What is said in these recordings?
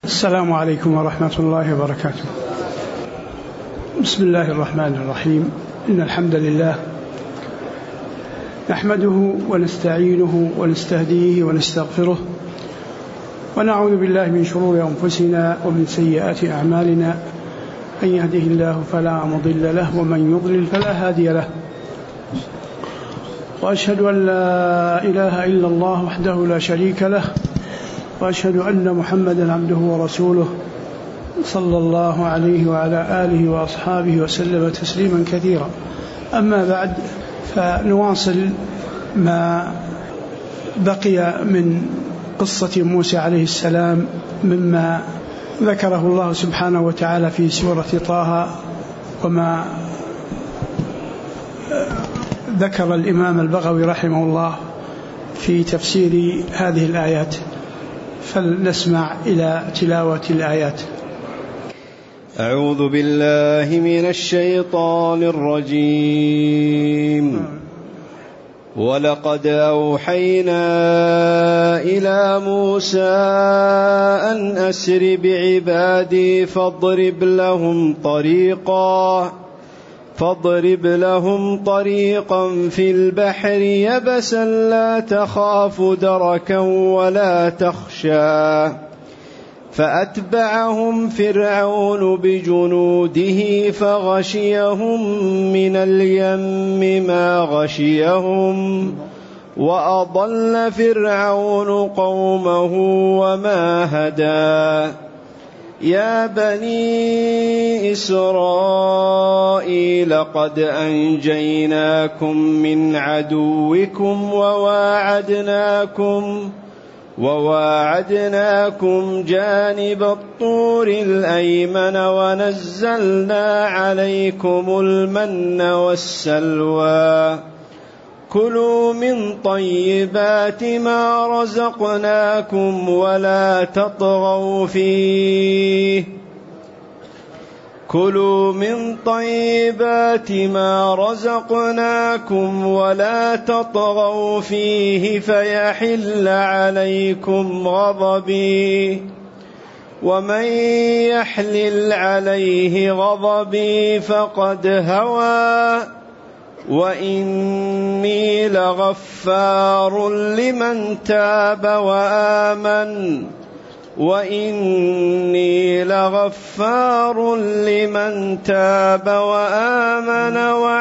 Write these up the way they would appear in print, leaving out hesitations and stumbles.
السلام عليكم ورحمة الله وبركاته. بسم الله الرحمن الرحيم. إن الحمد لله نحمده ونستعينه ونستهديه ونستغفره، ونعوذ بالله من شرور أنفسنا ومن سيئات أعمالنا. من يهده الله فلا مضل له، ومن يضلل فلا هادي له. وأشهد أن لا إله إلا الله وحده لا شريك له، وأشهد أن محمدا عبده ورسوله صلى الله عليه وعلى آله وأصحابه وسلم تسليما كثيرا. أما بعد، فنواصل ما بقي من قصة موسى عليه السلام مما ذكره الله سبحانه وتعالى في سورة طه، وما ذكر الإمام البغوي رحمه الله في تفسير هذه الآيات. فلنسمع إلى تلاوة الآيات. أعوذ بالله من الشيطان الرجيم. ولقد أوحينا إلى موسى أن أسر بعبادي فاضرب لهم طريقا في البحر يبسا لا تخاف دركا ولا تخشى. فأتبعهم فرعون بجنوده فغشيهم من اليم ما غشيهم، وأضل فرعون قومه وما هدى. يا بني إسرائيل قد أنجيناكم من عدوكم وواعدناكم جانب الطور الأيمن، ونزلنا عليكم المن والسلوى. كلوا من طيبات ما رزقناكم ولا تطغوا فيه فيحل عليكم غضبي، ومن يحلل عليه غضبي فقد هوى. وإني لغفار لمن تاب وآمن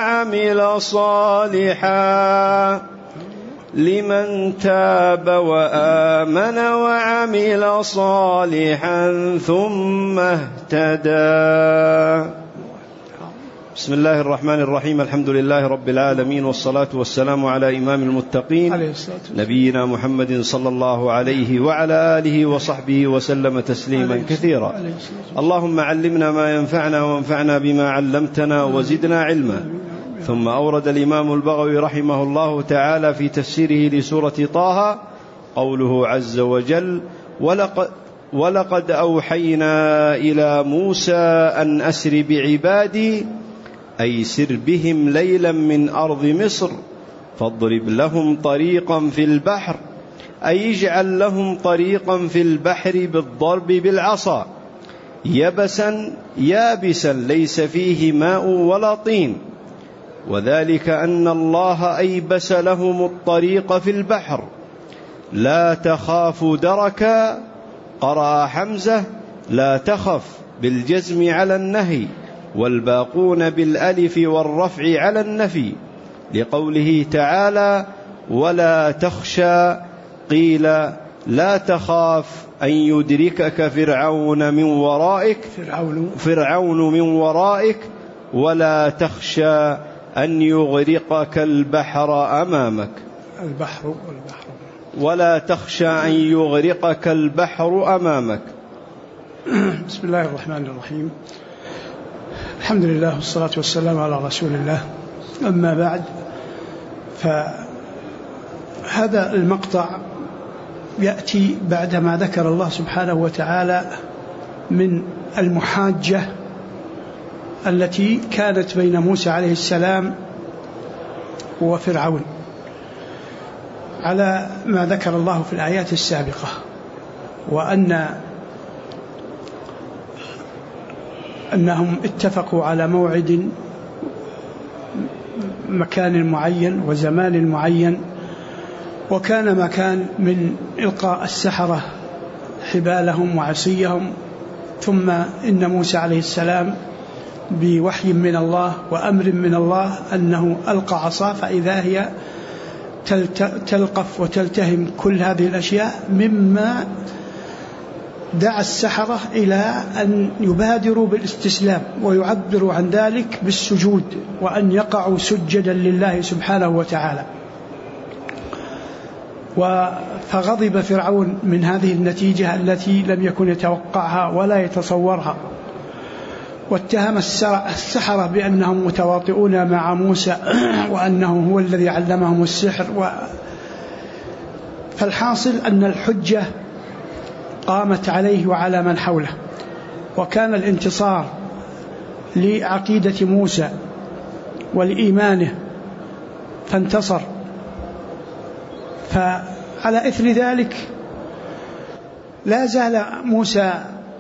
وعمل صالحا ثم اهتدى. بسم الله الرحمن الرحيم. الحمد لله رب العالمين، والصلاة والسلام على إمام المتقين نبينا محمد صلى الله عليه وعلى آله وصحبه وسلم تسليما كثيرا. اللهم علمنا ما ينفعنا، وانفعنا بما علمتنا، وزدنا علما. ثم أورد الإمام البغوي رحمه الله تعالى في تفسيره لسورة طه قوله عز وجل: ولقد أوحينا إلى موسى أن أسر بعبادي، أي سر بهم ليلا من أرض مصر، فاضرب لهم طريقا في البحر، أي اجعل لهم طريقا في البحر بالضرب بالعصا، يابسا ليس فيه ماء ولا طين. وذلك أن الله أيبس لهم الطريق في البحر. لا تخاف دركا، قرأ حمزة لا تخف بالجزم على النهي، والباقون بالألف والرفع على النفي، لقوله تعالى: ولا تخشى. قيل: لا تخاف أن يدركك فرعون من ورائك، ولا تخشى أن يغرقك البحر أمامك. ولا تخشى أن يغرقك البحر أمامك. بسم الله الرحمن الرحيم. الحمد لله والصلاة والسلام على رسول الله. أما بعد، فهذا المقطع يأتي بعدما ذكر الله سبحانه وتعالى من المحاجة التي كانت بين موسى عليه السلام وفرعون، على ما ذكر الله في الآيات السابقة، وأن أنهم اتفقوا على موعد مكان معين وزمان معين، وكان مكان من إلقاء السحرة حبالهم وعصيهم. ثم إن موسى عليه السلام بوحي من الله وأمر من الله أنه ألقى عصا، فإذا هي تلقف وتلتهم كل هذه الأشياء، مما دعا السحرة إلى أن يبادروا بالاستسلام ويعبروا عن ذلك بالسجود، وأن يقعوا سجدا لله سبحانه وتعالى. فغضب فرعون من هذه النتيجة التي لم يكن يتوقعها ولا يتصورها، واتهم السحرة بأنهم متواطئون مع موسى وأنه هو الذي علمهم السحر. فالحاصل أن الحجة قامت عليه وعلى من حوله، وكان الانتصار لعقيدة موسى ولإيمانه فانتصر. فعلى إثر ذلك لا زال موسى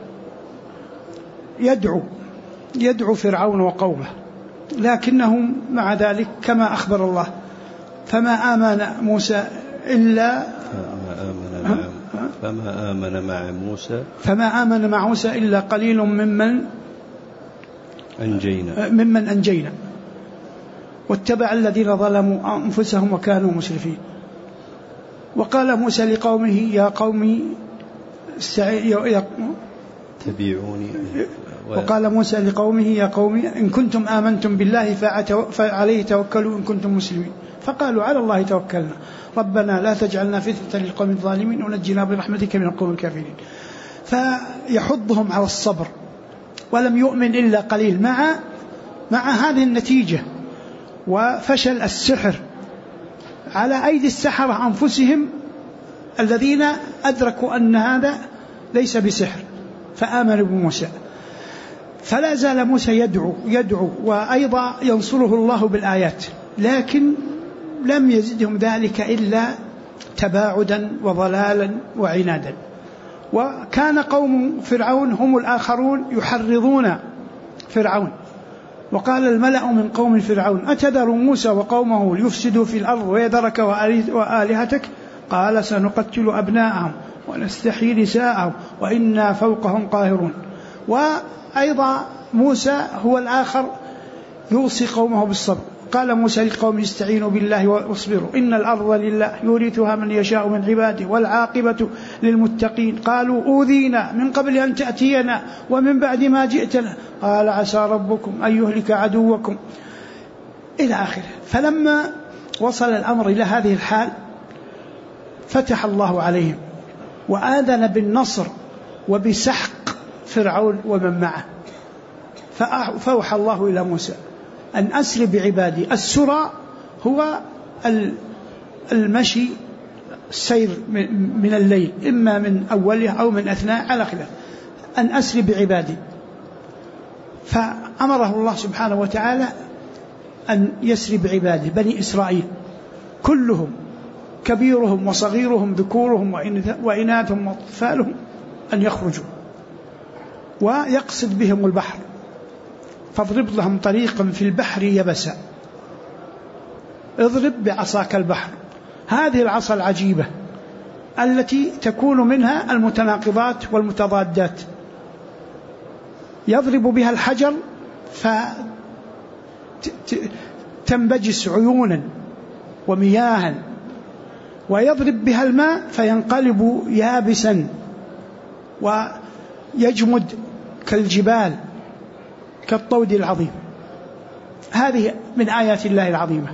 يدعو فرعون وقومه، لكنهم مع ذلك كما أخبر الله فما آمن موسى إلا فما آمن مع موسى إلا قليل ممن أنجينا واتبع الذين ظلموا أنفسهم وكانوا مسرفين. وقال موسى لقومه يا قوم تبعوني. وقال موسى لقومه يا قوم إن كنتم آمنتم بالله فعليه توكلوا إن كنتم مسلمين. فقالوا على الله توكلنا ربنا لا تجعلنا فتنة للقوم الظالمين ونجنا برحمتك من القوم الكافرين. فيحضهم على الصبر، ولم يؤمن إلا قليل مع هذه النتيجة وفشل السحر على أيدي السحرة أنفسهم الذين أدركوا أن هذا ليس بسحر، فآمنوا بموسى. فلا زال موسى يدعو وأيضا ينصره الله بالآيات، لكن لم يزدهم ذلك إلا تباعدا وضلالا وعنادا. وكان قوم فرعون هم الآخرون يحرضون فرعون. وقال الملأ من قوم فرعون أتذر موسى وقومه ليفسدوا في الأرض ويذرك وآلهتك؟ قال سنقتل أبناءهم ونستحيي نساءهم وإنا فوقهم قاهرون. وأيضا موسى هو الآخر يوصي قومه بالصبر. قال موسى لقومه استعينوا بالله واصبروا إن الأرض لله يورثها من يشاء من عباده والعاقبة للمتقين. قالوا أوذينا من قبل أن تأتينا ومن بعد ما جئتنا قال عسى ربكم أن يهلك عدوكم إلى آخره. فلما وصل الأمر إلى هذه الحال فتح الله عليهم وآذن بالنصر وبسحق فرعون ومن معه. فأوحى الله إلى موسى أن أسر بعبادي. السرى هو المشي السير من الليل، إما من أوله أو من أثناء على خلاف. أن أسر بعبادي، فأمره الله سبحانه وتعالى أن يسر بعباده بني إسرائيل كلهم كبيرهم وصغيرهم ذكورهم وإناثهم وأطفالهم أن يخرجوا ويقصد بهم البحر. فاضرب لهم طريقا في البحر يبسا. اضرب بعصاك البحر. هذه العصا العجيبة التي تكون منها المتناقضات والمتضادات. يضرب بها الحجر فتنبجس عيونا ومياها، ويضرب بها الماء فينقلب يابسا ويجمد كالجبال كالطود العظيم. هذه من آيات الله العظيمة.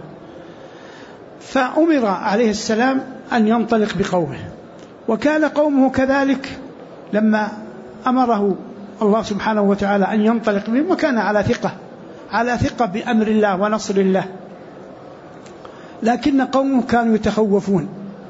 فأمر عليه السلام أن ينطلق بقومه، وكان قومه كذلك لما أمره الله سبحانه وتعالى أن ينطلق بهم، وكان على ثقة بأمر الله ونصر الله، لكن قومه كانوا يتخوفون.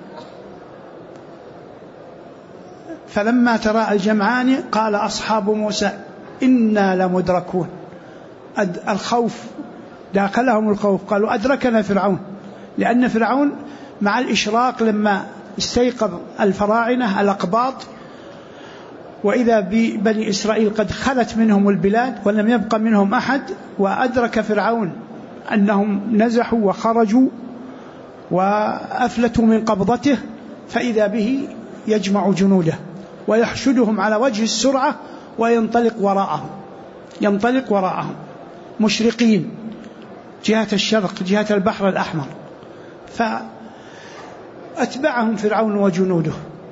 فلما تراءى الجمعان قال أصحاب موسى إنا لمدركون. الخوف داخلهم الخوف، قالوا أدركنا فرعون، لأن فرعون مع الإشراق لما استيقظ الفراعنة الأقباط وإذا ببني إسرائيل قد خلت منهم البلاد ولم يبق منهم أحد، وأدرك فرعون أنهم نزحوا وخرجوا وأفلتوا من قبضته، فإذا به يجمع جنوده ويحشدهم على وجه السرعة وينطلق وراءهم مشرقين جهة الشرق، جهة البحر الأحمر. فأتبعهم فرعون وجنوده.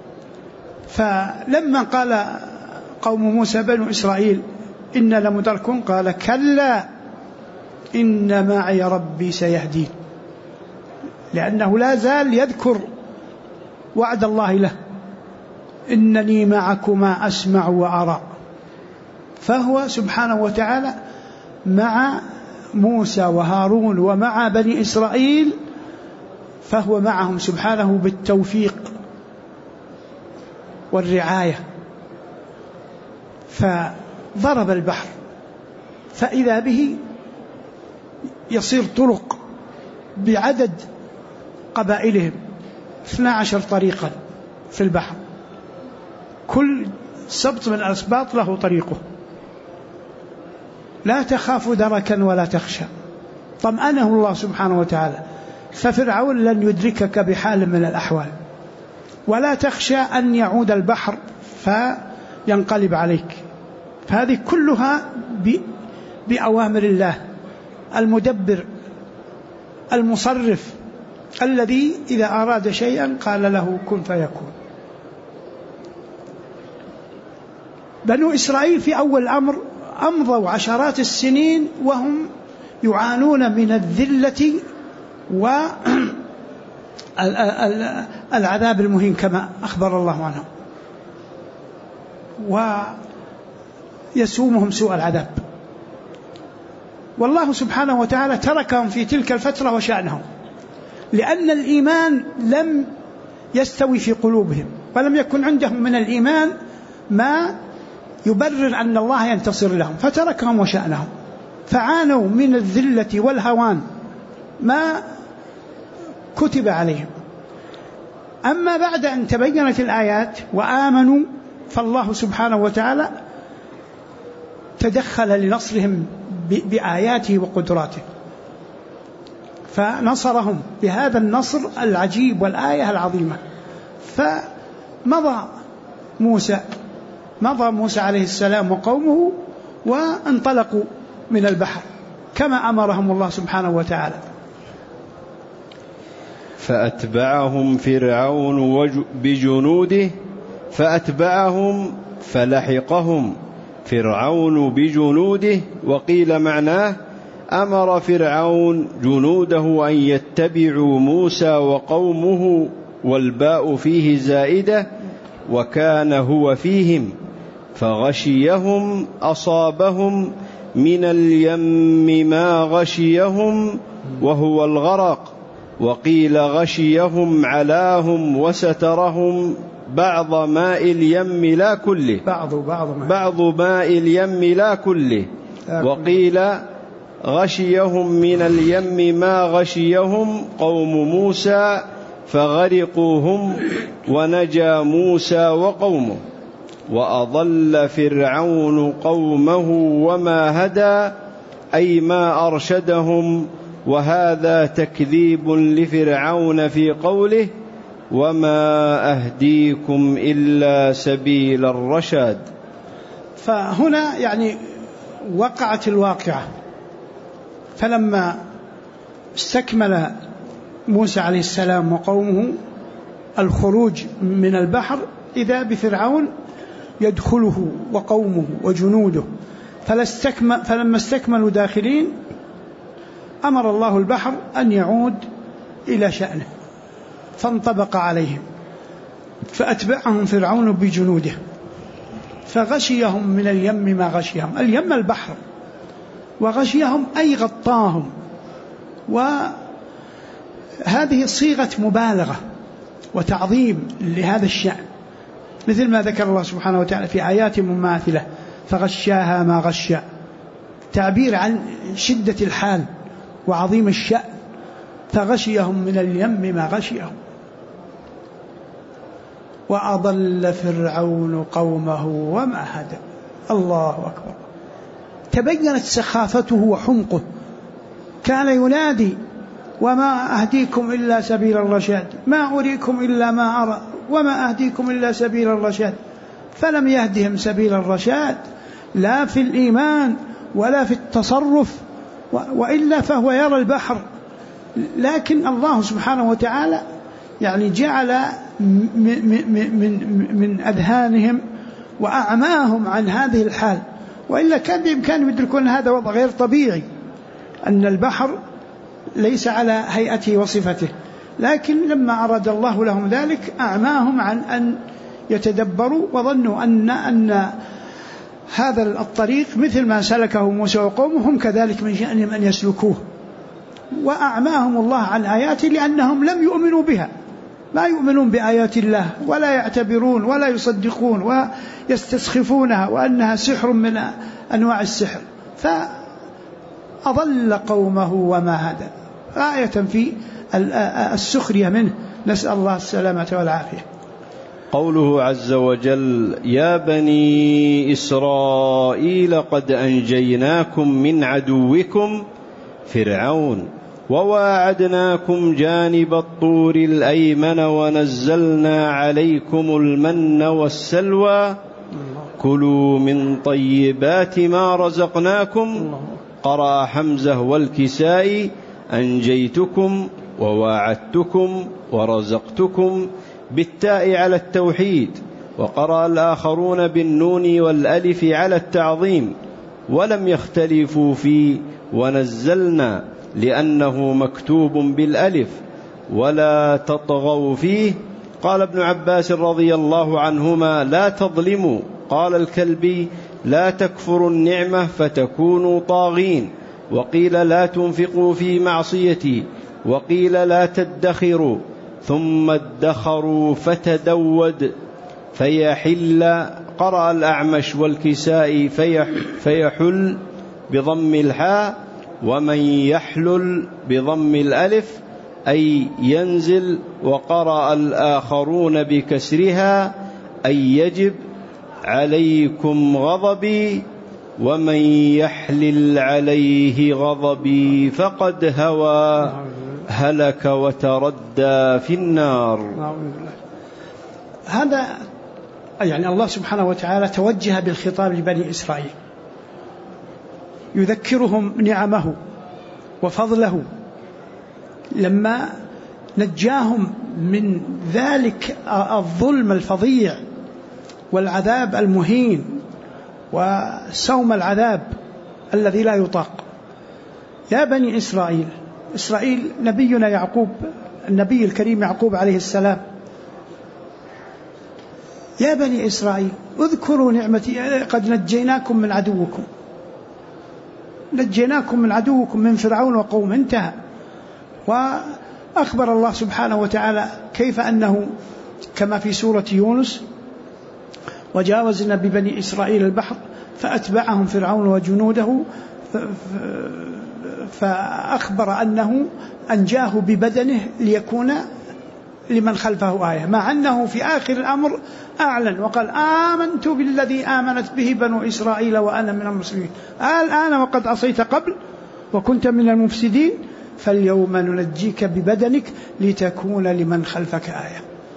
فلما قال قوم موسى بنو إسرائيل إن لمدركون، قال كلا إن معي ربي سيهدين، لأنه لا زال يذكر وعد الله له إنني معكما أسمع وأرى. فهو سبحانه وتعالى مع موسى وهارون ومع بني إسرائيل، فهو معهم سبحانه بالتوفيق والرعاية. فضرب البحر فإذا به يصير طرق بعدد قبائلهم 12 طريقا في البحر، كل سبط من الأسباط له طريقه، لا تخاف دركا ولا تخشى، طمأنه الله سبحانه وتعالى. ففرعون لن يدركك بحال من الأحوال، ولا تخشى أن يعود البحر فينقلب عليك. فهذه كلها بأوامر الله المدبر المصرف، الذي إذا أراد شيئا قال له كن فيكون. بنو إسرائيل في أول الأمر أمضوا عشرات السنين وهم يعانون من الذلة والعذاب المهين كما أخبر الله عنهم، ويسومهم سوء العذاب. والله سبحانه وتعالى تركهم في تلك الفترة وشأنهم، لأن الإيمان لم يستوي في قلوبهم، ولم يكن عندهم من الإيمان ما يبرر أن الله ينتصر لهم، فتركهم وشأنهم، فعانوا من الذلة والهوان ما كتب عليهم. أما بعد أن تبينت الآيات وآمنوا، فالله سبحانه وتعالى تدخل لنصرهم بآياته وقدراته، فنصرهم بهذا النصر العجيب والآية العظيمة. فمضى موسى عليه السلام وقومه وانطلقوا من البحر كما أمرهم الله سبحانه وتعالى. فأتبعهم فرعون بجنوده، فلحقهم فرعون بجنوده. وقيل معناه أمر فرعون جنوده أن يتبعوا موسى وقومه، والباء فيه زائدة، وكان هو فيهم، فغشيهم أصابهم من اليم ما غشيهم وهو الغرق. وقيل غشيهم علاهم وسترهم بعض ماء اليم لا كله، بعض ماء اليم لا كله. وقيل غشيهم من اليم ما غشيهم قوم موسى فغرقوهم ونجا موسى وقومه. وأضل فرعون قومه وما هدى، أي ما أرشدهم. وهذا تكذيب لفرعون في قوله وما أهديكم إلا سبيل الرشاد. فهنا يعني وقعت الواقعة. فلما استكمل موسى عليه السلام وقومه الخروج من البحر، إذا بفرعون يدخله وقومه وجنوده. فلما استكملوا داخلين أمر الله البحر أن يعود إلى شأنه، فانطبق عليهم، فأتبعهم فرعون بجنوده فغشيهم من اليم ما غشيهم. اليم البحر، وغشيهم أي غطاهم. وهذه صيغة مبالغة وتعظيم لهذا الشأن، مثل ما ذكر الله سبحانه وتعالى في آيات مماثلة فغشاها ما غشى، تعبير عن شدة الحال وعظيم الشأن. فغشيهم من اليم ما غشيهم. وأضل فرعون قومه وما هدى. الله أكبر. تبينت سخافته وحمقه، كان ينادي وما أهديكم إلا سبيل الرشاد، ما أريكم إلا ما أرى وما أهديكم إلا سبيل الرشاد، فلم يهدهم سبيل الرشاد لا في الإيمان ولا في التصرف، وإلا فهو يرى البحر. لكن الله سبحانه وتعالى يعني جعل من أذهانهم وأعماهم عن هذه الحال، وإلا كان بإمكانهم يدركون هذا وضع غير طبيعي، أن البحر ليس على هيئته وصفته، لكن لما أراد الله لهم ذلك أعماهم عن أن يتدبروا، وظنوا أن هذا الطريق مثل ما سلكه موسى وقومه هم كذلك من شأنهم أن يسلكوه، وأعماهم الله عن آياته لأنهم لم يؤمنوا بها، ما يؤمنون بآيات الله ولا يعتبرون ولا يصدقون ويستسخفونها وأنها سحر من أنواع السحر، فأضل قومه وما هدى، آية في السخرية منه، نسأل الله السلامة والعافية. قوله عز وجل: يا بني إسرائيل قد أنجيناكم من عدوكم فرعون وواعدناكم جانب الطور الأيمن ونزلنا عليكم المن والسلوى كلوا من طيبات ما رزقناكم. قرأ حمزة والكسائي: أنجيتكم وواعدتكم ورزقتكم بالتاء على التوحيد، وقرأ الآخرون بالنون والألف على التعظيم، ولم يختلفوا في ونزلنا لأنه مكتوب بالألف ولا تطغوا فيه. قال ابن عباس رضي الله عنهما: لا تظلموا. قال الكلبي: لا تكفروا النعمة فتكونوا طاغين. وقيل: لا تنفقوا في معصيتي. وقيل: لا تدخروا. ثم ادخروا فتدود فيحل. قرأ الأعمش والكسائي فيحل بضم الحاء، ومن يحلل بضم الألف أي ينزل. وقرأ الآخرون بكسرها أي يجب عليكم غضبي، ومن يحلل عليه غضبي فقد هوى هلك وتردى في النار. هذا يعني الله سبحانه وتعالى توجه بالخطاب لبني إسرائيل، يذكرهم نعمه وفضله لما نجاهم من ذلك الظلم الفظيع والعذاب المهين وسوم العذاب الذي لا يطاق. يا بني إسرائيل، إسرائيل نبينا يعقوب، النبي الكريم يعقوب عليه السلام. يا بني إسرائيل اذكروا نعمتي قد نجيناكم من عدوكم، نجيناكم من عدوكم من فرعون وقوم. انتهى. وأخبر الله سبحانه وتعالى كيف أنه كما في سورة يونس: وجاوزنا ببني إسرائيل البحر فأتبعهم فرعون وجنوده، فأخبر أنه أنجاه ببدنه ليكون لمن خلفه آية، مع أنه في آخر الأمر أعلن وقال: آمنت بالذي آمنت به بنو إسرائيل وأنا من المسلمين. الآن وقد عصيت قبل وكنت من المفسدين، فاليوم ننجيك ببدنك لتكون لمن خلفك آية.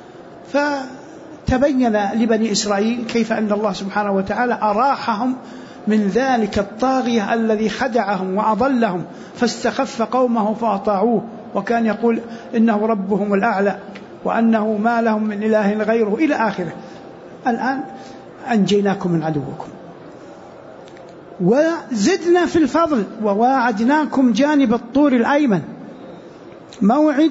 فتبين لبني إسرائيل كيف أن الله سبحانه وتعالى أراحهم من ذلك الطاغية الذي خدعهم وأضلهم، فاستخف قومه فأطاعوه، وكان يقول إنه ربهم الأعلى وأنه ما لهم من إله غيره إلى آخره. الآن أنجيناكم من عدوكم وزدنا في الفضل وواعدناكم جانب الطور الأيمن، موعد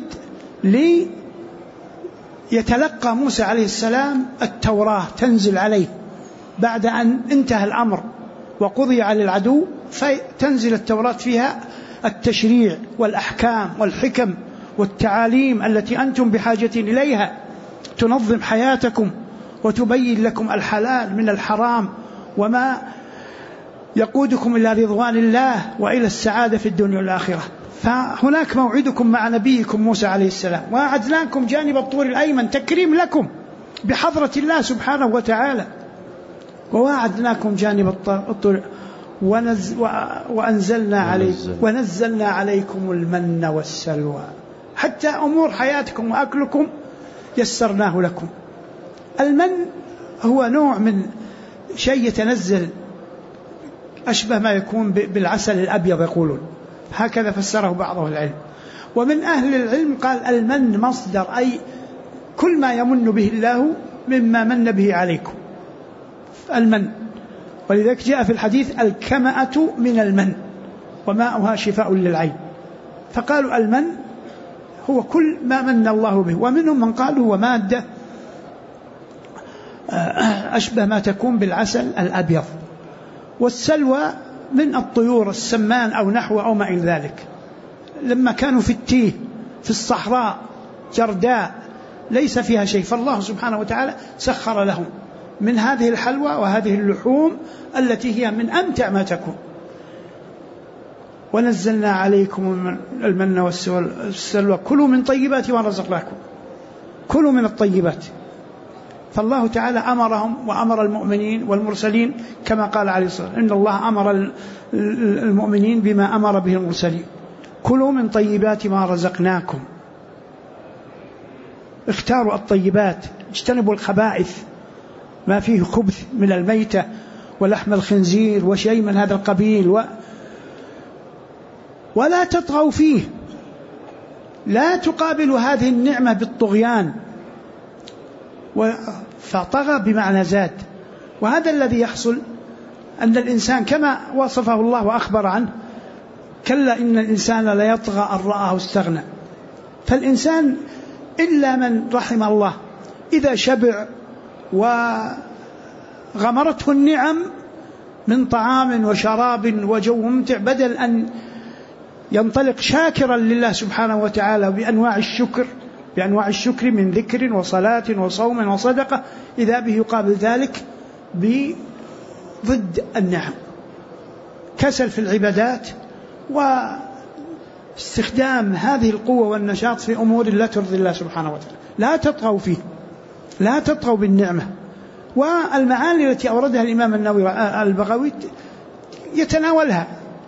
ليتلقى موسى عليه السلام التوراة تنزل عليه بعد أن انتهى الأمر وقضي على العدو، فتنزل التوراة فيها التشريع والأحكام والحكم والتعاليم التي أنتم بحاجة إليها، تنظم حياتكم وتبين لكم الحلال من الحرام وما يقودكم إلى رضوان الله وإلى السعادة في الدنيا والآخرة. فهناك موعدكم مع نبيكم موسى عليه السلام. وأعدناكم جانب الطور الأيمن، تكريم لكم بحضرة الله سبحانه وتعالى. وواعدناكم جانب الطريق ونزلنا عليكم المن والسلوى، حتى أمور حياتكم وأكلكم يسرناه لكم. المن هو نوع من شيء يتنزل أشبه ما يكون بالعسل الأبيض يقولون، هكذا فسره بعض العلم. ومن أهل العلم قال المن مصدر، أي كل ما يمن به الله مما من به عليكم المن. ولذلك جاء في الحديث الكمأة من المن وماؤها شفاء للعين. فقالوا المن هو كل ما من الله به. ومنهم من قالوا هو مادة أشبه ما تكون بالعسل الأبيض. والسلوى من الطيور السمان أو نحو أو ما إلى ذلك، لما كانوا في التيه في الصحراء جرداء ليس فيها شيء، فالله سبحانه وتعالى سخر لهم من هذه الحلوى وهذه اللحوم التي هي من أمتع ما تكون. ونزلنا عليكم المن والسلوى كلوا من طيبات ما رزقناكم، كلوا من الطيبات. فالله تعالى أمرهم وأمر المؤمنين والمرسلين كما قال عليه الصلاة والسلام إن الله أمر المؤمنين بما أمر به المرسلين، كلوا من طيبات ما رزقناكم. اختاروا الطيبات، اجتنبوا الخبائث ما فيه خبث من الميتة ولحم الخنزير وشيء من هذا القبيل، ولا تطغوا فيه، لا تقابلوا هذه النعمة بالطغيان. فطغى بمعنى زاد. وهذا الذي يحصل أن الإنسان كما وصفه الله وأخبر عنه كلا إن الإنسان لا يطغى أن رآه استغنى. فالإنسان إلا من رحم الله إذا شبع وغمرته النعم من طعام وشراب وجو ممتع، بدل أن ينطلق شاكرا لله سبحانه وتعالى بأنواع الشكر من ذكر وصلاة وصوم وصدقة، إذا به يقابل ذلك بضد النعم، كسل في العبادات واستخدام هذه القوة والنشاط في أمور لا ترضي الله سبحانه وتعالى. لا تطغوا فيه، لا تطغوا بالنعمة. والمعاني التي أوردها الإمام النووي البغوي يتناولها.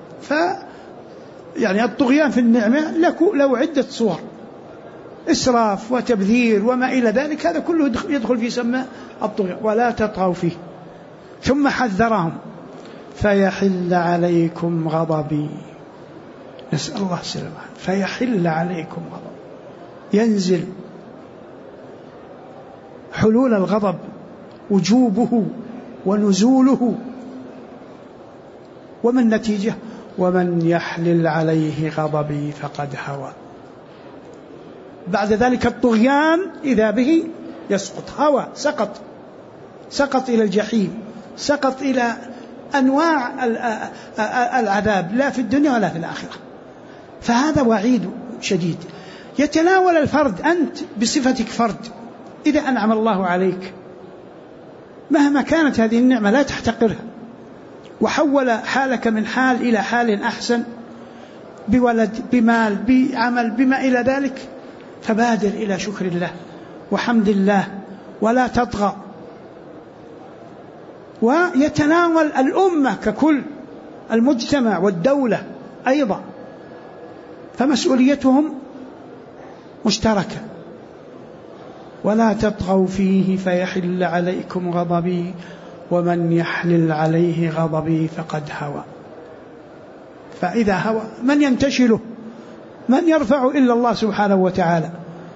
يعني الطغيان في النعمة له عدة صور، إسراف وتبذير وما إلى ذلك، هذا كله يدخل في سمى الطغيان. ولا تطغوا فيه. ثم حذرهم فيحل عليكم غضبي، نسأل الله السلامة. فيحل عليكم غضب، ينزل حلول الغضب، وجوبه ونزوله. وما النتيجة؟ ومن يحلل عليه غضبي فقد هوى. بعد ذلك الطغيان إذا به يسقط، هوى، سقط إلى الجحيم، سقط إلى أنواع العذاب، لا في الدنيا ولا في الآخرة. فهذا وعيد شديد يتناول الفرد. أنت بصفتك فرد، إذا أنعم الله عليك مهما كانت هذه النعمة لا تحتقرها، وحول حالك من حال إلى حال أحسن، بولد، بمال، بعمل، بما إلى ذلك، فبادر إلى شكر الله وحمد الله ولا تطغى. ويتناول الأمة ككل، المجتمع والدولة أيضا، فمسؤوليتهم مشتركة. ولا تطغوا فيه فيحل عليكم غضبي ومن يحلل عليه غضبي فقد هوى. فإذا هوى من ينتشله؟ من يرفع إلا الله سبحانه وتعالى.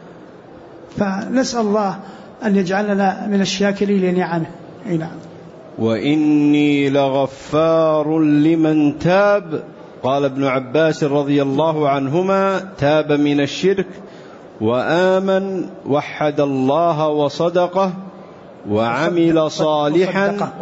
فنسأل الله أن يجعلنا من الشاكرين لنعمه. نعم. وإني لغفار لمن تاب. قال ابن عباس رضي الله عنهما تاب من الشرك وآمن وحد الله وصدقه وعمل صالحا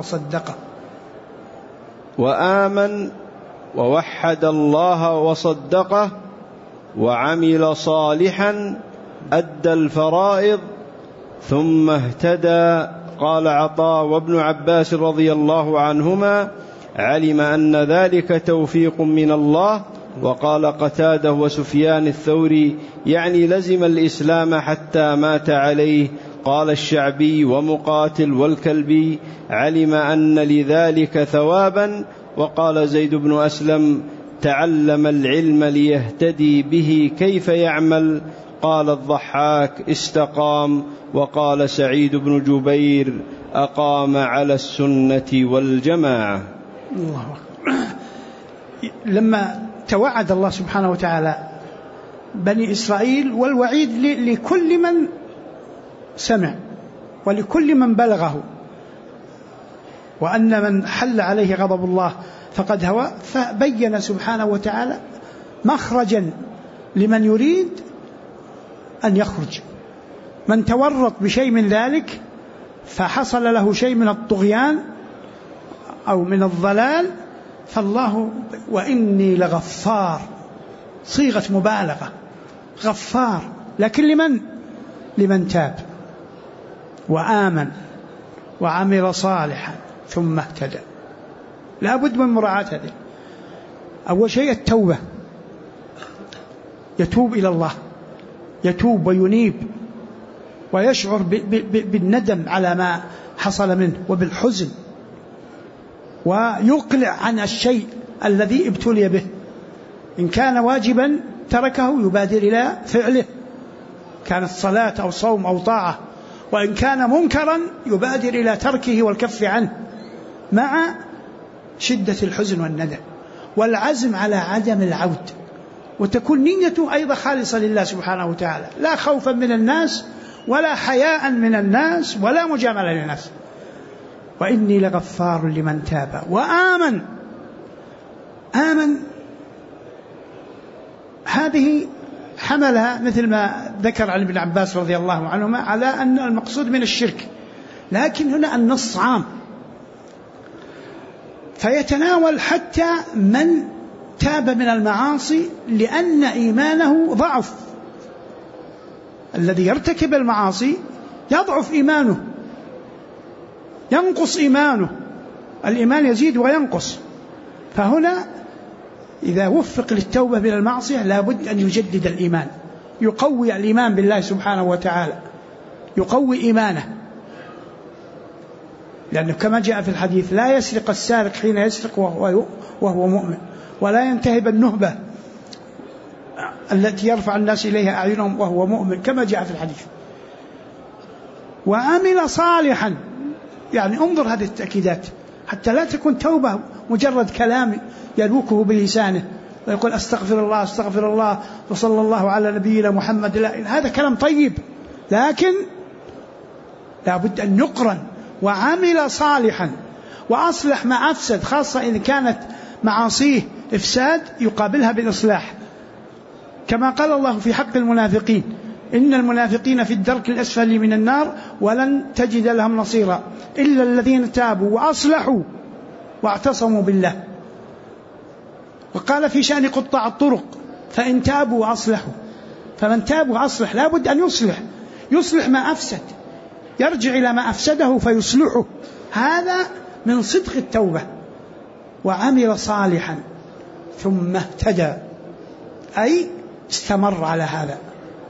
وآمن ووحد الله وصدقه وعمل صالحا أدى الفرائض ثم اهتدى. قال عطاء وابن عباس رضي الله عنهما علم أن ذلك توفيق من الله. وقال قتادة وسفيان الثوري يعني لزم الإسلام حتى مات عليه قال الشعبي ومقاتل والكلبي: علم أن لذلك ثوابا. وقال زيد بن أسلم: تعلم العلم ليهتدي به، كيف يعمل؟ قال الضحاك: استقام. وقال سعيد بن جبير: أقام على السنة والجماعة. الله أكبر. لما توعد الله سبحانه وتعالى بني إسرائيل، والوعيد لكل من سمع ولكل من بلغه، وأن من حل عليه غضب الله فقد هوى، فبين سبحانه وتعالى مخرجا لمن يريد أن يخرج. من تورط بشيء من ذلك فحصل له شيء من الطغيان أو من الضلال، فالله: وإني لغفار، صيغة مبالغة، غفار، لكن لمن تاب وآمن وعمل صالحا ثم اهتدى. لا بد من مراعاة هذه. أول شيء التوبة، يتوب إلى الله، يتوب وينيب ويشعر بالندم على ما حصل منه وبالحزن، ويقلع عن الشيء الذي ابتلي به. إن كان واجبا تركه يبادر إلى فعله، كانت صلاة أو صوم أو طاعة، وإن كان منكرا يبادر إلى تركه والكف عنه، مع شدة الحزن والندم والعزم على عدم العود، وتكون نيته أيضا خالصة لله سبحانه وتعالى، لا خوفا من الناس ولا حياء من الناس ولا مجاملة للناس. وإني لغفار لمن تاب وآمن. آمن هذه حملها مثل ما ذكر عن ابن عباس رضي الله عنهما على أن المقصود من الشرك، لكن هنا النص عام فيتناول حتى من تاب من المعاصي، لأن إيمانه ضعف. الذي يرتكب المعاصي يضعف إيمانه، ينقص إيمانه، الإيمان يزيد وينقص. فهنا إذا وفق للتوبة من المعصية لا بد أن يجدد الإيمان، يقوي الإيمان بالله سبحانه وتعالى، يقوي إيمانه، لأنه كما جاء في الحديث: لا يسرق السارق حين يسرق وهو مؤمن، ولا ينتهب النهبة التي يرفع الناس إليها أعينهم وهو مؤمن، كما جاء في الحديث. وعمل صالحا، يعني انظر هذه التأكيدات حتى لا تكون توبة مجرد كلام يلوكه بلسانه ويقول أستغفر الله أستغفر الله وصلى الله على نبينا محمد. لا، هذا كلام طيب، لكن لا بد أن يقرن وعمل صالحا وأصلح ما أفسد، خاصة إن كانت معاصيه إفساد يقابلها بالإصلاح، كما قال الله في حق المنافقين: إن المنافقين في الدرك الأسفل من النار ولن تجد لهم نصيرا إلا الذين تابوا وأصلحوا واعتصموا بالله. وقال في شأن قطاع الطرق: فإن تابوا وأصلحوا. فمن تاب وأصلح لا بد أن يصلح ما أفسد، يرجع إلى ما أفسده فيصلحه. هذا من صدق التوبة. وعمل صالحا ثم اهتدى، أي استمر على هذا.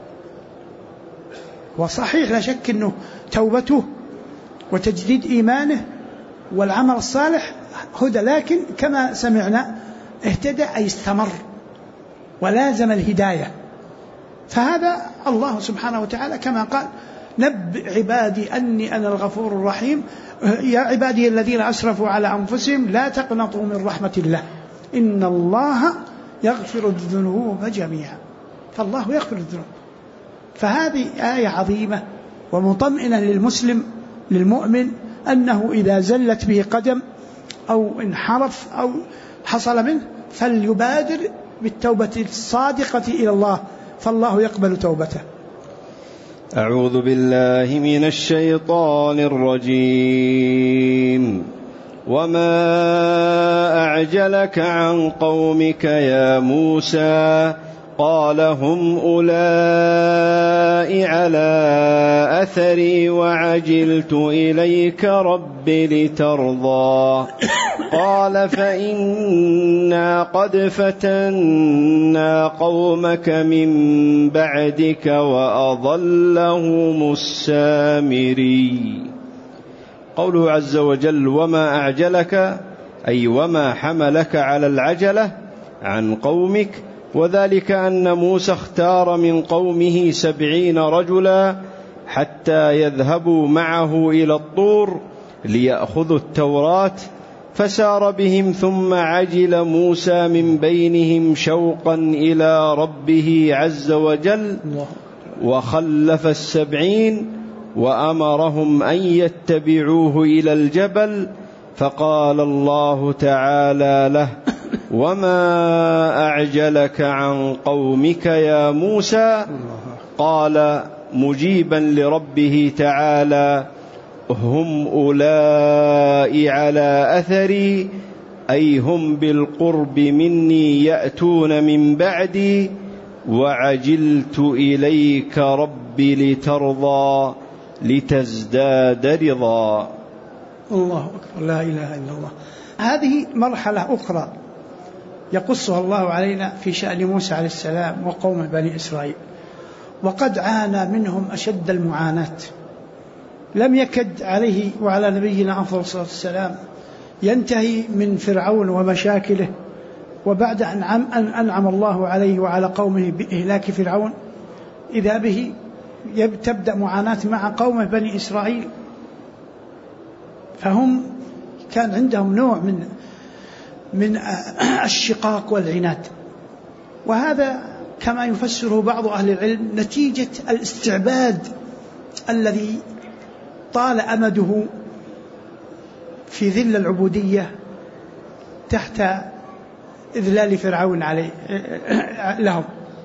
وصحيح لا شك أنه توبته وتجديد إيمانه والعمل الصالح هدى، لكن كما سمعنا اهتدى أي استمر ولازم الهداية. فهذا الله سبحانه وتعالى كما قال: نبئ عبادي أني أنا الغفور الرحيم، يا عبادي الذين أسرفوا على أنفسهم لا تقنطوا من رحمة الله إن الله يغفر الذنوب جميعا. فالله يغفر الذنوب. فهذه آية عظيمة ومطمئنة للمسلم للمؤمن أنه إذا زلت به قدم أو انحرف أو حصل منه فليبادر بالتوبة الصادقة إلى الله، فالله يقبل توبته. أعوذ بالله من الشيطان الرجيم. وما أعجلك عن قومك يا موسى قال هم أولئك على أثري وعجلت إليك رب لترضى قال فإنا قد فتنا قومك من بعدك وأضلهم السامري. قوله عز وجل وما أعجلك أي وما حملك على العجلة عن قومك، وذلك أن موسى اختار من قومه 70 رجلا حتى يذهبوا معه إلى الطور ليأخذوا التوراة، فسار بهم ثم عجل موسى من بينهم شوقا إلى ربه عز وجل وخلف 70 وأمرهم أن يتبعوه إلى الجبل، فقال الله تعالى له وما أعجلك عن قومك يا موسى؟ قال مجيبا لربه تعالى هم أولئك على أثري أي هم بالقرب مني يأتون من بعدي وعجلت إليك رب لترضى لتزداد رضا. الله أكبر، لا إله إلا الله. هذه مرحلة أخرى يقصها الله علينا في شأن موسى عليه السلام وقوم بني إسرائيل، وقد عانى منهم أشد المعاناة. لم يكد عليه وعلى نبينا أفضل الصلاة والسلام ينتهي من فرعون ومشاكله، وبعد أن أنعم الله عليه وعلى قومه بإهلاك فرعون إذا به تبدأ معاناة مع قوم بني إسرائيل. فهم كان عندهم نوع من الشقاق والعناد، وهذا كما يفسره بعض أهل العلم نتيجة الاستعباد الذي طال أمده في ذل العبودية تحت إذلال فرعون عليه لهم.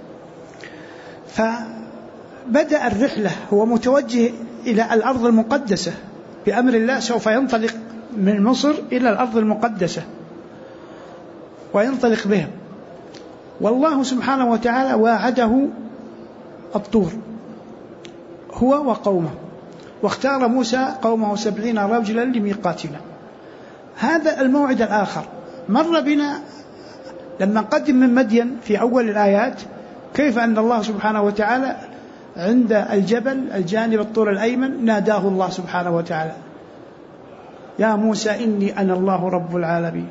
فبدأ الرحلة هو متوجه إلى الأرض المقدسة بأمر الله، سوف ينطلق من مصر إلى الأرض المقدسة وينطلق بهم، والله سبحانه وتعالى واعده الطور هو وقومه، واختار موسى قومه 70 رجلا لميقاتنا. هذا الموعد الآخر مر بنا لما قدم من مدين في أول الآيات، كيف أن الله سبحانه وتعالى عند الجبل الجانب الطور الأيمن ناداه الله سبحانه وتعالى يا موسى إني أنا الله رب العالمين،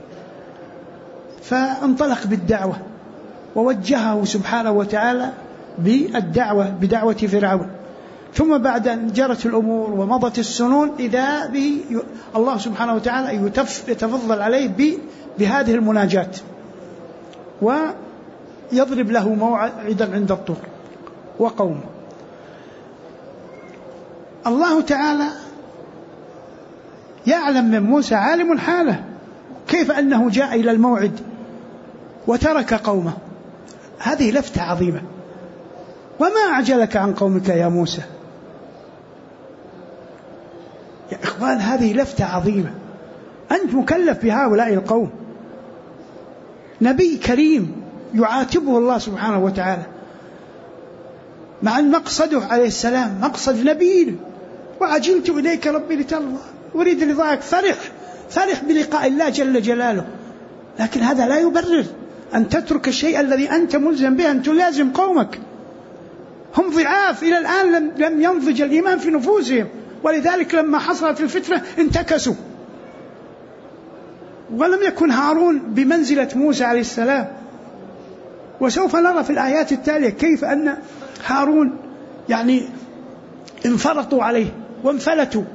فانطلق بالدعوة ووجهه سبحانه وتعالى بالدعوة بدعوة فرعون. ثم بعد أن جرت الأمور ومضت السنون إذا به الله سبحانه وتعالى يتفضل عليه بهذه المناجاة ويضرب له موعدا عند الطور وقومه. الله تعالى يعلم من موسى عالم حاله كيف أنه جاء إلى الموعد وترك قومه. هذه لفتة عظيمة. وما أعجلك عن قومك يا موسى؟ يا إخوان هذه لفتة عظيمة. أنت مكلف بهؤلاء القوم، نبي كريم يعاتبه الله سبحانه وتعالى، مع أن مقصده عليه السلام مقصد نبيل، وعجلت إليك ربي لترضى، أريد رضاك، فرح بلقاء الله جل جلاله. لكن هذا لا يبرر أن تترك الشيء الذي أنت ملزم به، أن تلازم قومك. هم ضعاف إلى الآن، لم ينضج الإيمان في نفوسهم، ولذلك لما حصلت الفتنة انتكسوا. ولم يكن هارون بمنزلة موسى عليه السلام، وسوف نرى في الآيات التالية كيف أن هارون يعني انفرطوا عليه وانفلتوا،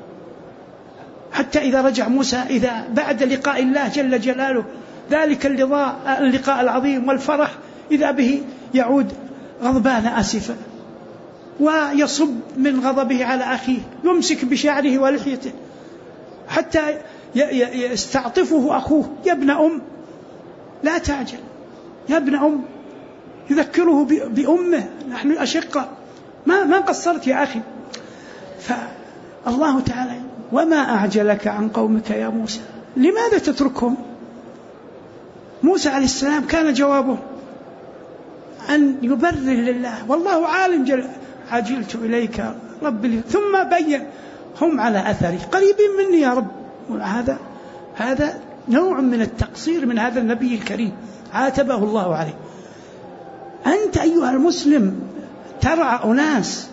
حتى إذا رجع موسى إذا بعد لقاء الله جل جلاله ذلك اللقاء العظيم والفرح، إذا به يعود غضبان آسفا ويصب من غضبه على أخيه، يمسك بشعره ولحيته حتى يستعطفه أخوه، يا ابن أم لا تعجل، يا ابن أم، يذكره بأمه، نحن أشقة، ما قصرت يا أخي. فالله تعالى وما أعجلك عن قومك يا موسى؟ لماذا تتركهم؟ موسى عليه السلام كان جوابه أن يبرر لله والله عالم عجلت إليك رب ثم بين هم على أثري قريبين مني يا رب. هذا نوع من التقصير من هذا النبي الكريم عاتبه الله عليه. أنت أيها المسلم ترعى أناس،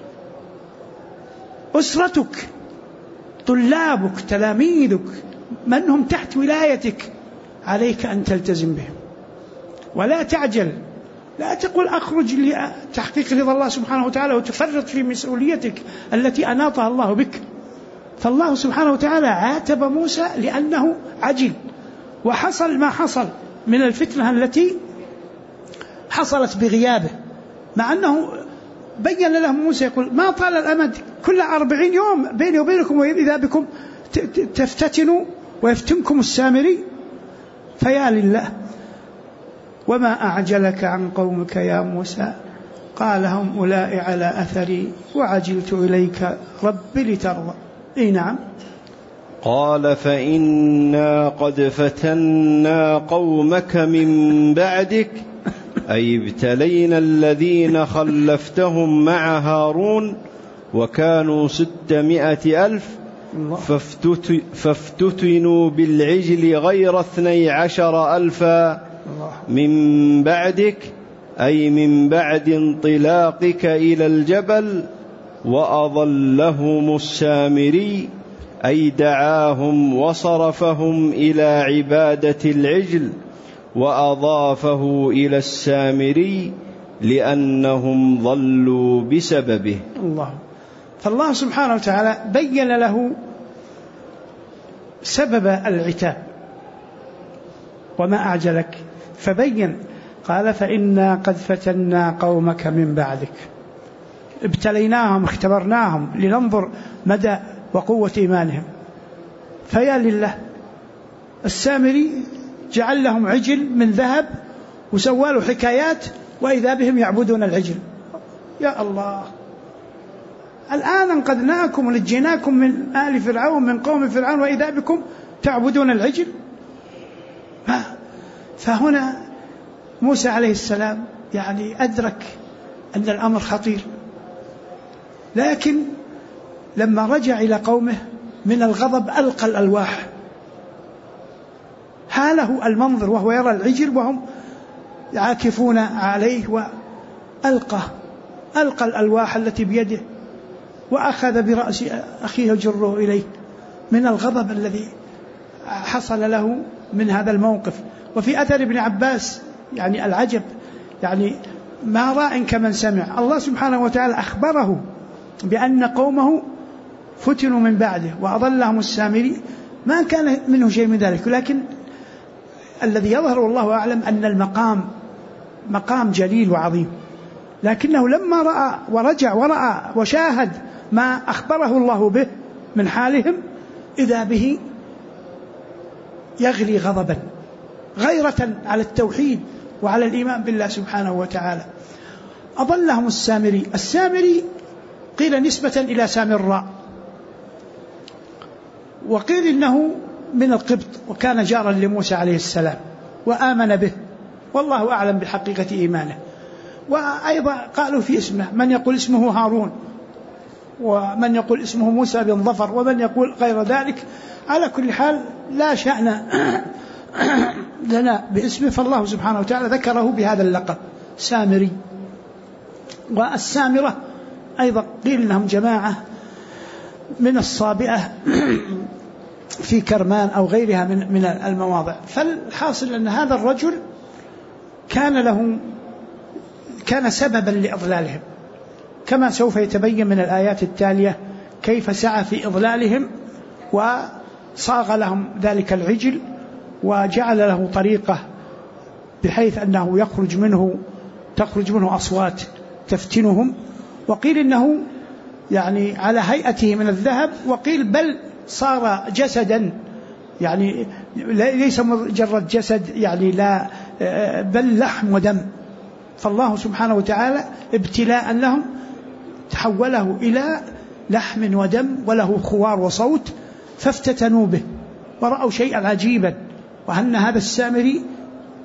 أسرتك، طلابك، تلاميذك، من هم تحت ولايتك، عليك أن تلتزم بهم ولا تعجل. لا تقول أخرج لتحقيق رضا الله سبحانه وتعالى وتفرط في مسؤوليتك التي أناطها الله بك. فالله سبحانه وتعالى عاتب موسى لأنه عجل، وحصل ما حصل من الفتنة التي حصلت بغيابه، مع أنه بين لهم موسى يقول ما طال الأمد كل 40 يوم بيني وبينكم وإذا بكم تفتتنوا ويفتنكم السامري. فيا لله وما أعجلك عن قومك يا موسى قال هم أولئك على أثري وعجلت إليك رب لترضى. نعم. قال فإنا قد فتنا قومك من بعدك أي ابتلينا الذين خلفتهم مع هارون وكانوا 600,000 فافتتنوا بالعجل غير 12,000 من بعدك أي من بعد انطلاقك إلى الجبل وأضلهم السامري أي دعاهم وصرفهم إلى عبادة العجل وأضافه إلى السامري لأنهم ضلوا بسببه. الله. فالله سبحانه وتعالى بين له سبب العتاب وما أعجلك فبين قال فإنا قد فتنا قومك من بعدك، ابتليناهم اختبرناهم لننظر مدى وقوة إيمانهم. فيا لله السامري جعل لهم عجل من ذهب وسوى له حكايات وإذا بهم يعبدون العجل. يا الله، الآن انقذناكم ونجيناكم من آل فرعون من قوم فرعون وإذا بكم تعبدون العجل. فهنا موسى عليه السلام يعني أدرك أن الأمر خطير، لكن لما رجع إلى قومه من الغضب ألقى الألواح، حاله المنظر وهو يرى العجل وهم يعاكفون عليه، وألقى الألواح التي بيده وأخذ برأس أخيه جره إليه من الغضب الذي حصل له من هذا الموقف. وفي أثر ابن عباس يعني العجب، يعني ما راء كمن سمع. الله سبحانه وتعالى أخبره بأن قومه فتنوا من بعده وأضلهم السامري، ما كان منه شيء من ذلك، لكن الذي يظهر والله أعلم أن المقام مقام جليل وعظيم، لكنه لما رأى ورجع ورأى وشاهد ما أخبره الله به من حالهم إذا به يغلي غضبا غيرة على التوحيد وعلى الإيمان بالله سبحانه وتعالى. أضلهم السامري. السامري قيل نسبة إلى سامراء، وقيل إنه من القبط وكان جارا لموسى عليه السلام وآمن به، والله أعلم بحقيقة إيمانه. وأيضا قالوا في اسمه من يقول اسمه هارون ومن يقول اسمه موسى بن ظفر ومن يقول غير ذلك. على كل حال لا شأن لنا باسمه، فالله سبحانه وتعالى ذكره بهذا اللقب سامري. والسامرة أيضا قيل إنهم جماعة من الصابئة في كرمان أو غيرها من المواضع. فالحاصل أن هذا الرجل كان سببا لإضلالهم، كما سوف يتبين من الآيات التالية كيف سعى في إضلالهم وصاغ لهم ذلك العجل وجعل له طريقة بحيث أنه تخرج منه أصوات تفتنهم. وقيل إنه يعني على هيئته من الذهب، وقيل بل صار جسدا، يعني ليس مجرد جسد يعني لا بل لحم ودم. فالله سبحانه وتعالى ابتلاء لهم تحوله إلى لحم ودم وله خوار وصوت، فافتتنوا به ورأوا شيئا عجيبا، وأن هذا السامري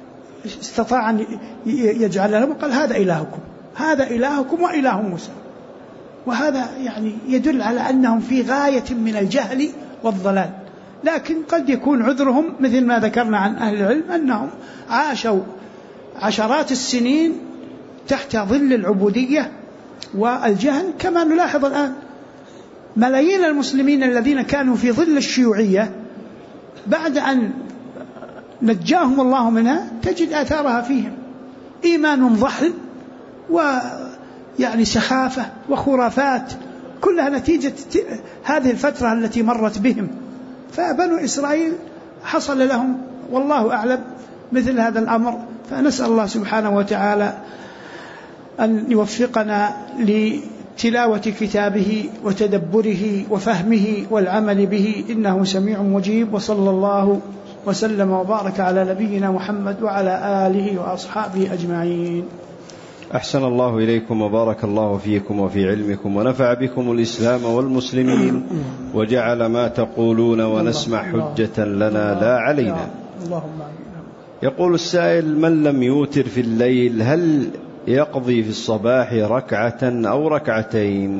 استطاع أن يجعل لهم، قال هذا إلهكم وإله موسى. وهذا يعني يدل على أنهم في غاية من الجهل والضلال، لكن قد يكون عذرهم مثل ما ذكرنا عن أهل العلم أنهم عاشوا عشرات السنين تحت ظل العبودية والجهل، كما نلاحظ الآن ملايين المسلمين الذين كانوا في ظل الشيوعية بعد أن نجاهم الله منها تجد آثارها فيهم، إيمان ضحل ويعني سخافة وخرافات، كلها نتيجة هذه الفترة التي مرت بهم. فبنو إسرائيل حصل لهم والله أعلم مثل هذا الأمر. فنسأل الله سبحانه وتعالى أن يوفقنا لتلاوة كتابه وتدبره وفهمه والعمل به، إنه سميع مجيب. وصلى الله وسلم وبارك على نبينا محمد وعلى آله وأصحابه أجمعين. أحسن الله إليكم وبارك الله فيكم وفي علمكم ونفع بكم الإسلام والمسلمين، وجعل ما تقولون ونسمع حجة لنا لا علينا. يقول السائل: من لم يوتر في الليل هل يقضي في الصباح ركعة أو ركعتين؟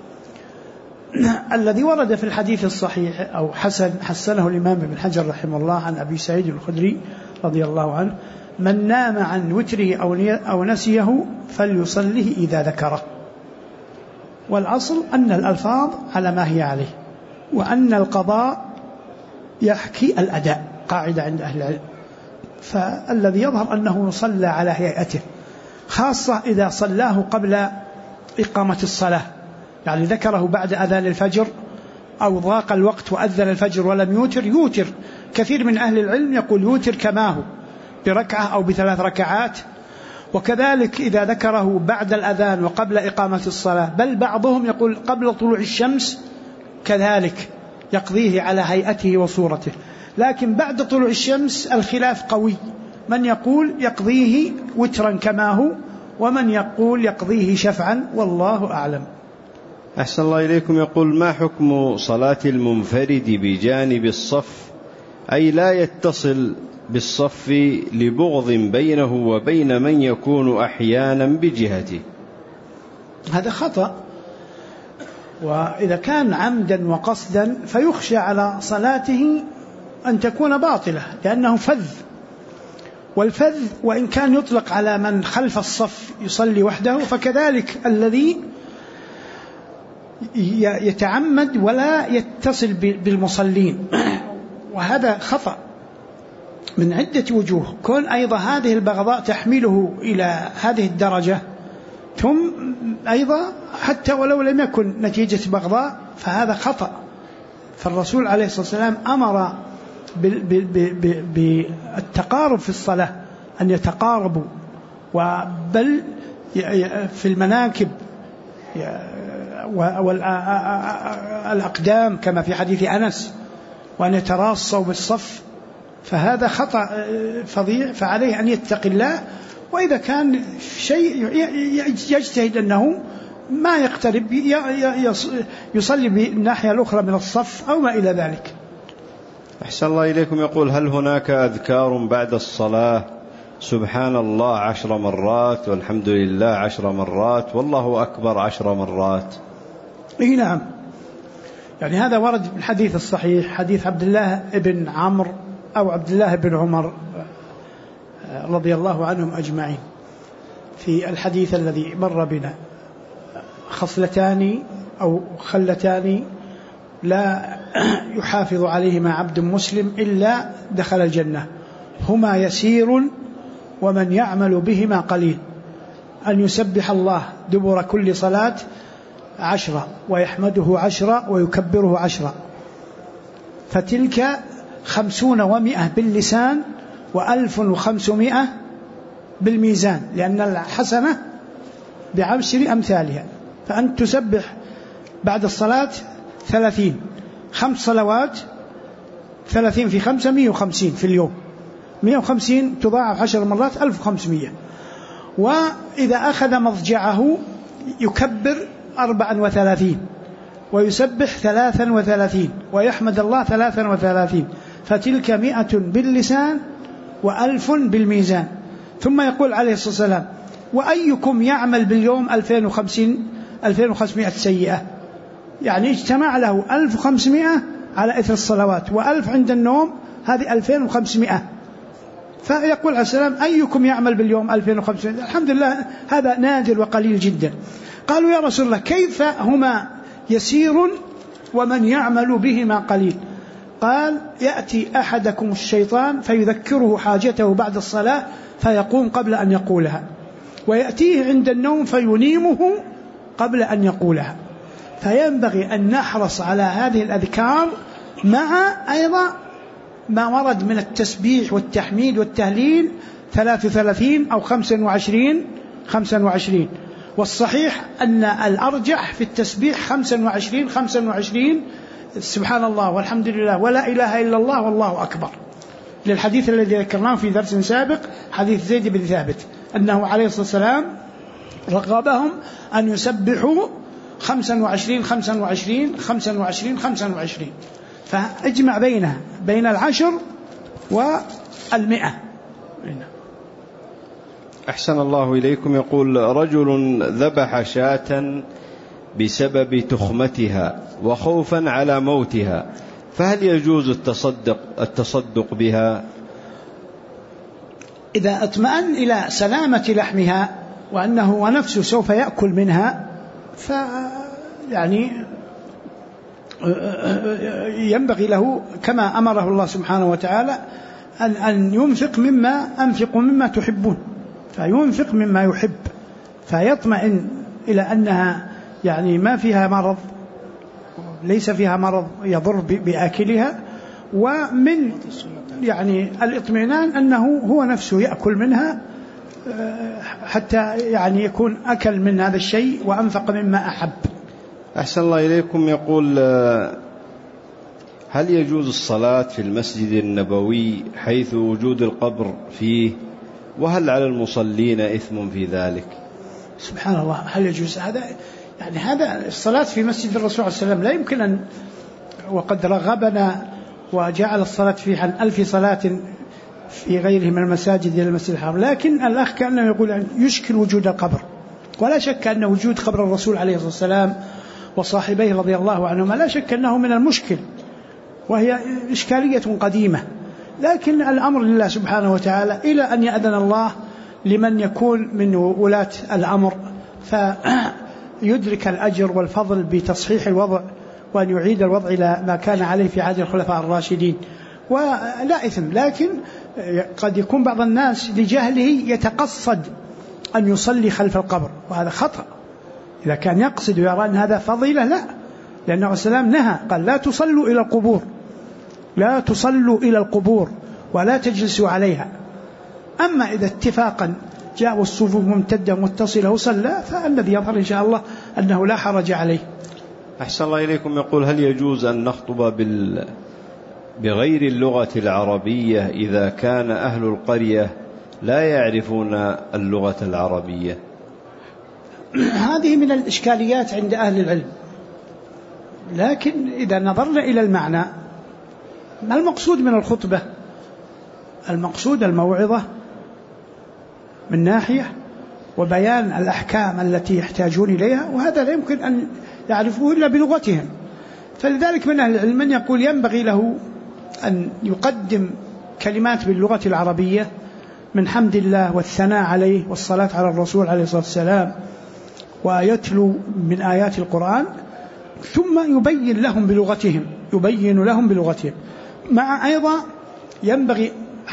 الذي ورد في الحديث الصحيح أو حسنه الإمام ابن حجر رحمه الله عن أبي سعيد الخدري رضي الله عنه: من نام عن وتره أو نسيه فليصله إذا ذكره. والأصل أن الألفاظ على ما هي عليه، وأن القضاء يحكي الأداء، قاعدة عند أهل العلم. فالذي يظهر أنه يصلى على هيئته، خاصة إذا صلاه قبل إقامة الصلاة، يعني ذكره بعد أذان الفجر أو ضاق الوقت وأذن الفجر ولم يوتر. كثير من أهل العلم يقول يوتر كما هو بركعة أو بثلاث ركعات. وكذلك إذا ذكره بعد الأذان وقبل إقامة الصلاة، بل بعضهم يقول قبل طلوع الشمس كذلك يقضيه على هيئته وصورته. لكن بعد طلوع الشمس الخلاف قوي، من يقول يقضيه وترا كما هو، ومن يقول يقضيه شفعا، والله أعلم. أحسن الله إليكم. يقول: ما حكم صلاة المنفرد بجانب الصف، أي لا يتصل بالصف لبغض بينه وبين من يكون أحيانا بجهته؟ هذا خطأ، وإذا كان عمدا وقصدا فيخشى على صلاته أن تكون باطلة، لأنه فذ. والفذ وإن كان يطلق على من خلف الصف يصلي وحده، فكذلك الذي يتعمد ولا يتصل بالمصلين، وهذا خطأ من عدة وجوه. كون أيضا هذه البغضاء تحمله إلى هذه الدرجة، ثم أيضا حتى ولو لم يكن نتيجة بغضاء فهذا خطأ. فالرسول عليه الصلاة والسلام أمر بالتقارب في الصلاة، أن يتقاربوا، وبل في المناكب والأقدام كما في حديث أنس، وأن يتراصوا بالصف. فهذا خطأ فظيع، فعليه أن يتقي الله. وإذا كان شيء يجتهد أنه ما يقترب، يصلي بالناحية الأخرى من الصف أو ما إلى ذلك. أحسن الله إليكم. يقول: هل هناك أذكار بعد الصلاة؟ سبحان الله 10 مرات، والحمد لله 10 مرات، والله أكبر 10 مرات. إيه نعم، يعني هذا ورد في الحديث الصحيح، حديث عبد الله بن عمرو أو عبد الله بن عمر رضي الله عنهم أجمعين. في الحديث الذي مر بنا: خصلتان أو خلتان لا يحافظ عليهما عبد مسلم إلا دخل الجنة، هما يسير ومن يعمل بهما قليل: أن يسبح الله دبر كل صلاة 10، ويحمده 10، ويكبره 10. فتلك 50 و100 باللسان، و1500 بالميزان، لأن الحسنة ب10 أمثالها. فأنت تسبح بعد الصلاة 30، 5 صلوات، 30 في 5 150 في اليوم، 150 تضاعف 10 مرات 1500. وإذا أخذ مضجعه يكبر 34، ويسبح 33، ويحمد الله 33. فتلك 100 باللسان و1000 بالميزان. ثم يقول عليه الصلاة والسلام: وأيكم يعمل باليوم 2500 سيئة، يعني اجتمع له 1500 على إثر الصلوات و1000 عند النوم، هذه 2500. فيقول عليه السلام: أيكم يعمل باليوم 2500؟ الحمد لله هذا نادر وقليل جدا. قالوا: يا رسول الله كيف هما يسير ومن يعمل بهما قليل؟ قال: يأتي أحدكم الشيطان فيذكره حاجته بعد الصلاة فيقوم قبل أن يقولها، ويأتيه عند النوم فينيمه قبل أن يقولها. فينبغي أن نحرص على هذه الأذكار مع أيضا ما ورد من التسبيح والتحميد والتهليل 33 أو 25. والصحيح أن الأرجح في التسبيح 25 سبحان الله والحمد لله ولا إله إلا الله والله أكبر، للحديث الذي ذكرناه في درس سابق، حديث زيد بن ثابت، أنه عليه الصلاة والسلام رغبهم أن يسبحوا 25. فاجمع بين 10 و100. أحسن الله إليكم. يقول: رجل ذبح شاة بسبب تخمتها وخوفا على موتها، فهل يجوز التصدق بها؟ إذا اطمأن إلى سلامة لحمها وأنه ونفسه سوف يأكل منها، فيعني ينبغي له كما أمره الله سبحانه وتعالى أن ينفق مما تحبون، فينفق مما يحب، فيطمئن إلى أنها يعني ما فيها مرض، ليس فيها مرض يضر بآكلها، ومن يعني الاطمئنان أنه هو نفسه يأكل منها حتى يعني يكون أكل من هذا الشيء وأنفق مما أحب. أحسن الله إليكم. يقول: هل يجوز الصلاة في المسجد النبوي حيث وجود القبر فيه، وهل على المصلين إثم في ذلك؟ سبحان الله، هل يجوز هذا؟ يعني هذا الصلاة في مسجد الرسول صلى الله عليه وسلم لا يمكن أن، وقد رغبنا وجعل الصلاة فيه عن 1000 صلاة في غيره من المساجد إلى المسجد الحرام، لكن الأخ كأنه يقول أن يشكل وجود القبر، ولا شك أن وجود قبر الرسول عليه الصلاة والسلام وصاحبيه رضي الله عنهما لا شك أنه من المشكل، وهي إشكالية قديمة، لكن الأمر لله سبحانه وتعالى إلى أن يأذن الله لمن يكون من ولاة الأمر فيدرك الأجر والفضل بتصحيح الوضع وأن يعيد الوضع إلى ما كان عليه في عهد الخلفاء الراشدين، ولا إثم. لكن قد يكون بعض الناس لجهله يتقصد أن يصلي خلف القبر، وهذا خطأ. إذا كان يقصد ويرى أن هذا فضيلة لا، لأنه السلام نهى، قال: لا تصلوا إلى القبور، لا تصلوا إلى القبور ولا تجلسوا عليها. أما إذا اتفاقا جاءوا الصفوف ممتدة متصلة وصلى، فالذي يظهر إن شاء الله أنه لا حرج عليه. أحسن الله إليكم. يقول: هل يجوز أن نخطب بغير اللغة العربية إذا كان أهل القرية لا يعرفون اللغة العربية؟ هذه من الإشكاليات عند أهل العلم، لكن إذا نظرنا إلى المعنى، ما المقصود من الخطبة؟ المقصود الموعظة من ناحية، وبيان الأحكام التي يحتاجون إليها، وهذا لا يمكن أن يعرفوه إلا بلغتهم. فلذلك من أهل العلم من يقول ينبغي له أن يقدم كلمات باللغة العربية من حمد الله والثناء عليه والصلاة على الرسول عليه الصلاة والسلام، ويتلو من آيات القرآن، ثم يبين لهم بلغتهم، مع أيضا ينبغي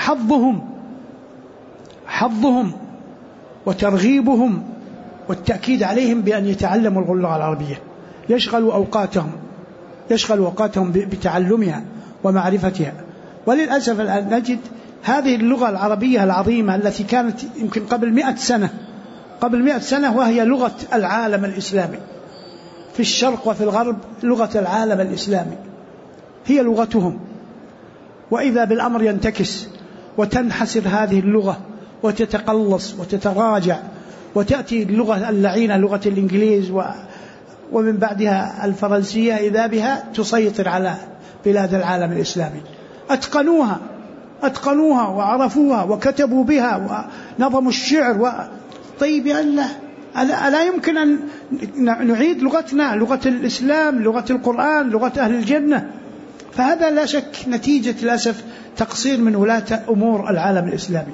حظهم وترغيبهم والتأكيد عليهم بأن يتعلموا اللغة العربية، يشغلوا أوقاتهم بتعلمها ومعرفتها. وللأسف الآن نجد هذه اللغة العربية العظيمة التي كانت يمكن قبل 100 سنة وهي لغة العالم الإسلامي في الشرق وفي الغرب، لغة العالم الإسلامي هي لغتهم، وإذا بالأمر ينتكس وتنحسر هذه اللغة وتتقلص وتتراجع، وتأتي اللغة اللعينة لغة الإنجليز ومن بعدها الفرنسية، إذا بها تسيطر على بلاد العالم الإسلامي. أتقنوها أتقنوها وعرفوها وكتبوا بها ونظموا الشعر طيب يا الله، ألا يمكن أن نعيد لغتنا، لغة الإسلام، لغة القرآن، لغة أهل الجنة؟ فهذا لا شك نتيجة للأسف تقصير من ولاة أمور العالم الإسلامي،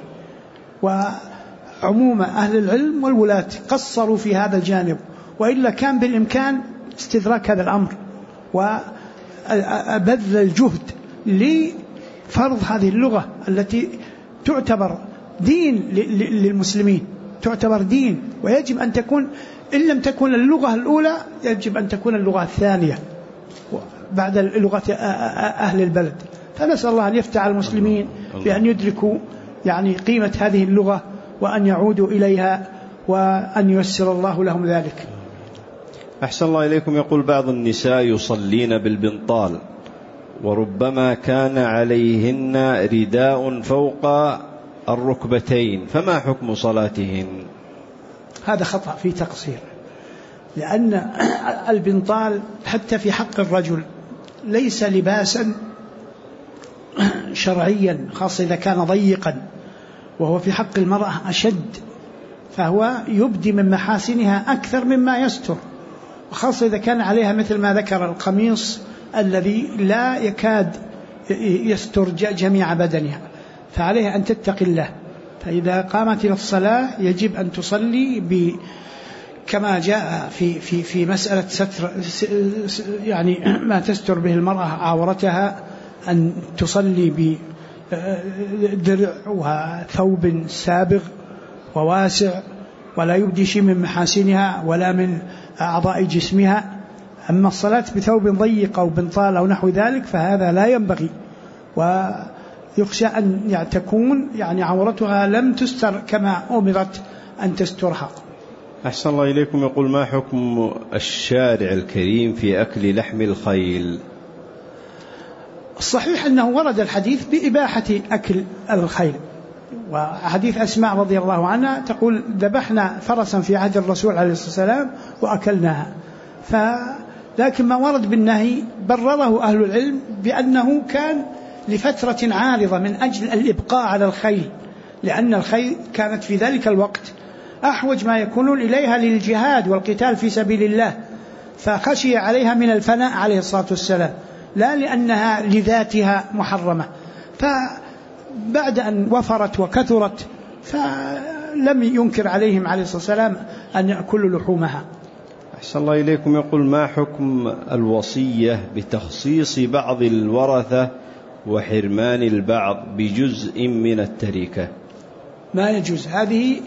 وعموم أهل العلم والولاة قصروا في هذا الجانب، وإلا كان بالإمكان استدراك هذا الأمر وبذل الجهد لفرض هذه اللغة التي تعتبر دين للمسلمين، تعتبر دين، ويجب أن تكون إن لم تكن اللغة الأولى يجب أن تكون اللغة الثانية بعد لغة أهل البلد. فنسأل الله أن يفتح المسلمين بأن يدركوا يعني قيمة هذه اللغة وأن يعودوا إليها وأن ييسر الله لهم ذلك. أحسن الله إليكم. يقول بعض النساء يصلين بالبنطال وربما كان عليهن رداء فوق الركبتين، فما حكم صلاتهن؟ هذا خطأ في تقصير، لأن البنطال حتى في حق الرجل ليس لباسا شرعيا، خاصة إذا كان ضيقا، وهو في حق المرأة أشد، فهو يبدي من محاسنها أكثر مما يستر، وخاصة إذا كان عليها مثل ما ذكر القميص الذي لا يكاد يستر جميع بدنها، فعليها أن تتقي الله. فإذا قامت إلى الصلاة يجب أن تصلي كما جاء في مسألة ستر يعني ما تستر به المرأة عورتها، أن تصلي بدرع وثوب سابغ وواسع ولا يبدي شيء من محاسنها ولا من أعضاء جسمها. أما الصلاة بثوب ضيق أو بنطال أو نحو ذلك فهذا لا ينبغي، ويخشى أن تكون يعني عورتها لم تستر كما أمرت أن تسترها. أحسن الله إليكم. يقول ما حكم الشارع الكريم في أكل لحم الخيل؟ الصحيح أنه ورد الحديث بإباحة أكل الخيل، وحديث أسماء رضي الله عنها تقول ذبحنا فرسا في عهد الرسول عليه الصلاة والسلام وأكلناها. لكن ما ورد بالنهي برره أهل العلم بأنه كان لفترة عارضة من أجل الإبقاء على الخيل، لأن الخيل كانت في ذلك الوقت أحوج ما يكونون إليها للجهاد والقتال في سبيل الله، فخشي عليها من الفناء عليه الصلاة والسلام، لا لأنها لذاتها محرمة. فبعد أن وفرت وكثرت فلم ينكر عليهم عليه الصلاة والسلام أن يأكلوا لحومها. أحسن الله إليكم. يقول ما حكم الوصية بتخصيص بعض الورثة وحرمان البعض بجزء من التركة؟ ما يجوز، هذه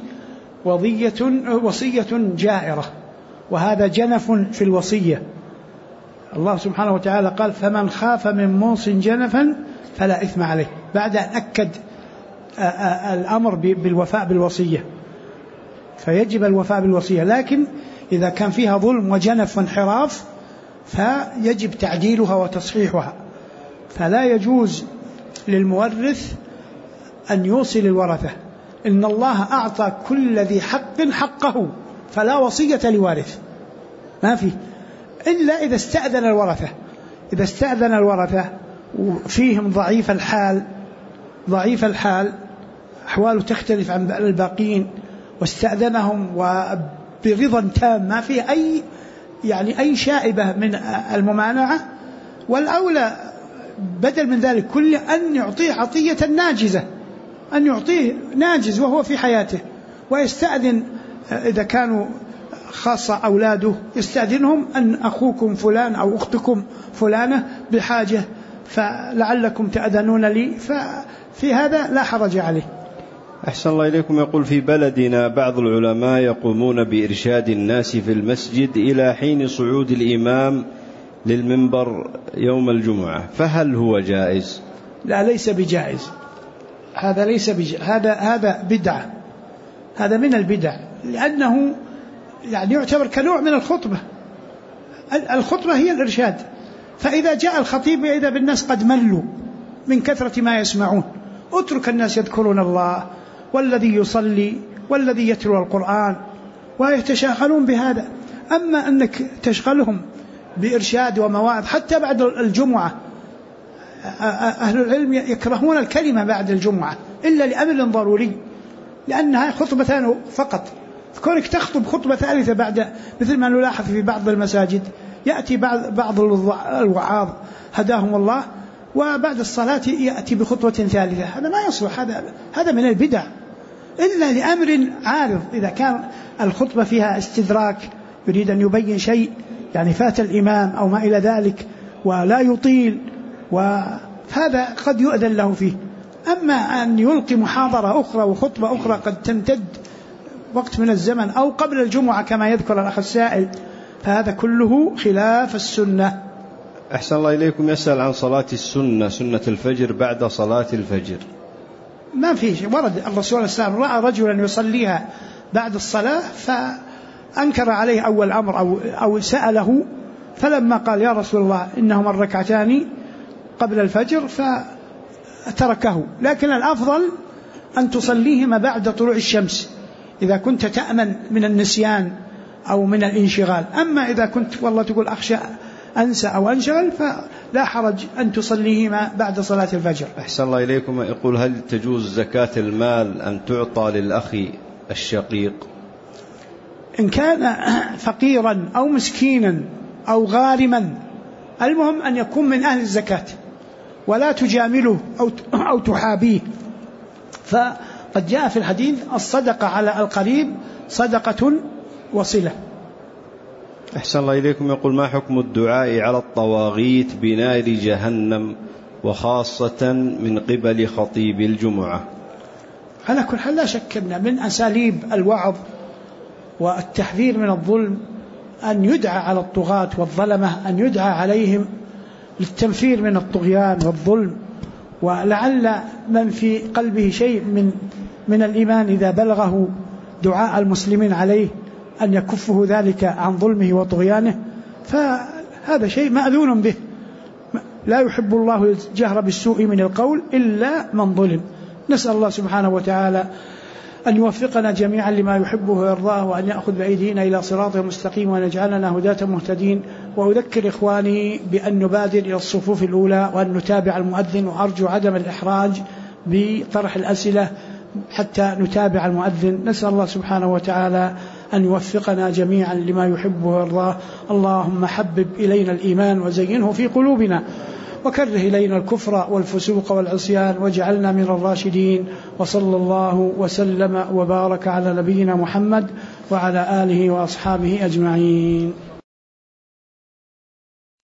وصية جائرة، وهذا جنف في الوصية. الله سبحانه وتعالى قال فمن خاف من موص جنفا فلا إثم عليه، بعد أن أكد الأمر بالوفاء بالوصية، فيجب الوفاء بالوصية. لكن إذا كان فيها ظلم وجنف وانحراف فيجب تعديلها وتصحيحها، فلا يجوز للمورث أن يوصي للورثة. إن الله أعطى كل ذي حق حقه، فلا وصية لوارث، ما في إلا إذا استأذن الورثة. إذا استأذن الورثة وفيهم ضعيف الحال أحواله تختلف عن الباقين، واستأذنهم وبرضا تام ما فيه أي شائبة من الممانعة، والأولى بدل من ذلك كله أن يعطيه عطية ناجزة، أن يعطيه ناجز وهو في حياته، ويستأذن إذا كانوا خاصة أولاده يستأذنهم أن أخوكم فلان أو أختكم فلانة بحاجة فلعلكم تأذنون لي، ففي هذا لا حرج عليه. أحسن الله إليكم. يقول في بلدنا بعض العلماء يقومون بإرشاد الناس في المسجد إلى حين صعود الإمام للمنبر يوم الجمعة، فهل هو جائز؟ لا، ليس بجائز، هذا ليس هذا بدعة، هذا من البدع، لأنه يعني يعتبر كنوع من الخطبة. الخطبة هي الإرشاد، فإذا جاء الخطيب إذا بالناس قد ملوا من كثرة ما يسمعون، اترك الناس يذكرون الله والذي يصلي والذي يتلو القرآن ويتشاغلون بهذا. أما أنك تشغلهم بإرشاد ومواعظ حتى بعد الجمعة أهل العلم يكرهون الكلمة بعد الجمعة إلا لأمر ضروري، لأنها خطبتان فقط. كونك تخطب خطبة ثالثة بعد، مثل ما نلاحظ في بعض المساجد يأتي بعض الوعاظ هداهم الله وبعد الصلاة يأتي بخطوة ثالثة، هذا ما يصلح، هذا من البدع إلا لأمر عارض. إذا كان الخطبة فيها استدراك يريد أن يبين شيء يعني فات الإمام أو ما إلى ذلك ولا يطيل، وهذا قد يؤذن له فيه. أما أن يلقي محاضرة أخرى وخطبة أخرى قد تمتد وقت من الزمن أو قبل الجمعة كما يذكر الأخ السائل، فهذا كله خلاف السنة. أحسن الله إليكم. يسأل عن صلاة السنة، سنة الفجر بعد صلاة الفجر. ما فيه ورد الرسول صلى الله عليه وسلم رأى رجلا يصليها بعد الصلاة فأنكر عليه أول أمر أو سأله، فلما قال يا رسول الله إنهما الركعتان قبل الفجر فتركه. لكن الأفضل أن تصليهما بعد طلوع الشمس إذا كنت تأمن من النسيان أو من الانشغال. أما إذا كنت والله تقول أخشى أنسى أو أنشغل فلا حرج أن تصليهما بعد صلاة الفجر. أحسن الله إليكم. يقول هل تجوز زكاة المال أن تعطى للأخ الشقيق؟ إن كان فقيرا أو مسكينا أو غارما، المهم أن يكون من أهل الزكاة ولا تجامله أو تحابيه. فقد جاء في الحديث الصدقة على القريب صدقة وصلة. أحسن الله إليكم. يقول ما حكم الدعاء على الطواغيت بنار جهنم وخاصة من قبل خطيب الجمعة؟ على كل حال لا شك أن من أساليب الوعظ والتحذير من الظلم أن يدعى على الطغاة والظلمة، أن يدعى عليهم للتنفير من الطغيان والظلم، ولعل من في قلبه شيء من الإيمان إذا بلغه دعاء المسلمين عليه أن يكفه ذلك عن ظلمه وطغيانه، فهذا شيء مأذون به. لا يحب الله الجهر بالسوء من القول إلا من ظلم. نسأل الله سبحانه وتعالى أن يوفقنا جميعا لما يحبه ويرضاه، وأن يأخذ بأيدينا إلى صراط مستقيم، وأن يجعلنا هداة مهتدين. وأذكر إخواني بأن نبادر إلى الصفوف الأولى وأن نتابع المؤذن، وأرجو عدم الإحراج بطرح الأسئلة حتى نتابع المؤذن. نسأل الله سبحانه وتعالى أن يوفقنا جميعا لما يحبه ويرضاه. اللهم حبب إلينا الإيمان وزينه في قلوبنا، وكره إلينا الكفر والفسوق والعصيان، واجعلنا من الراشدين. وصلى الله وسلم وبارك على نبينا محمد وعلى آله وأصحابه أجمعين.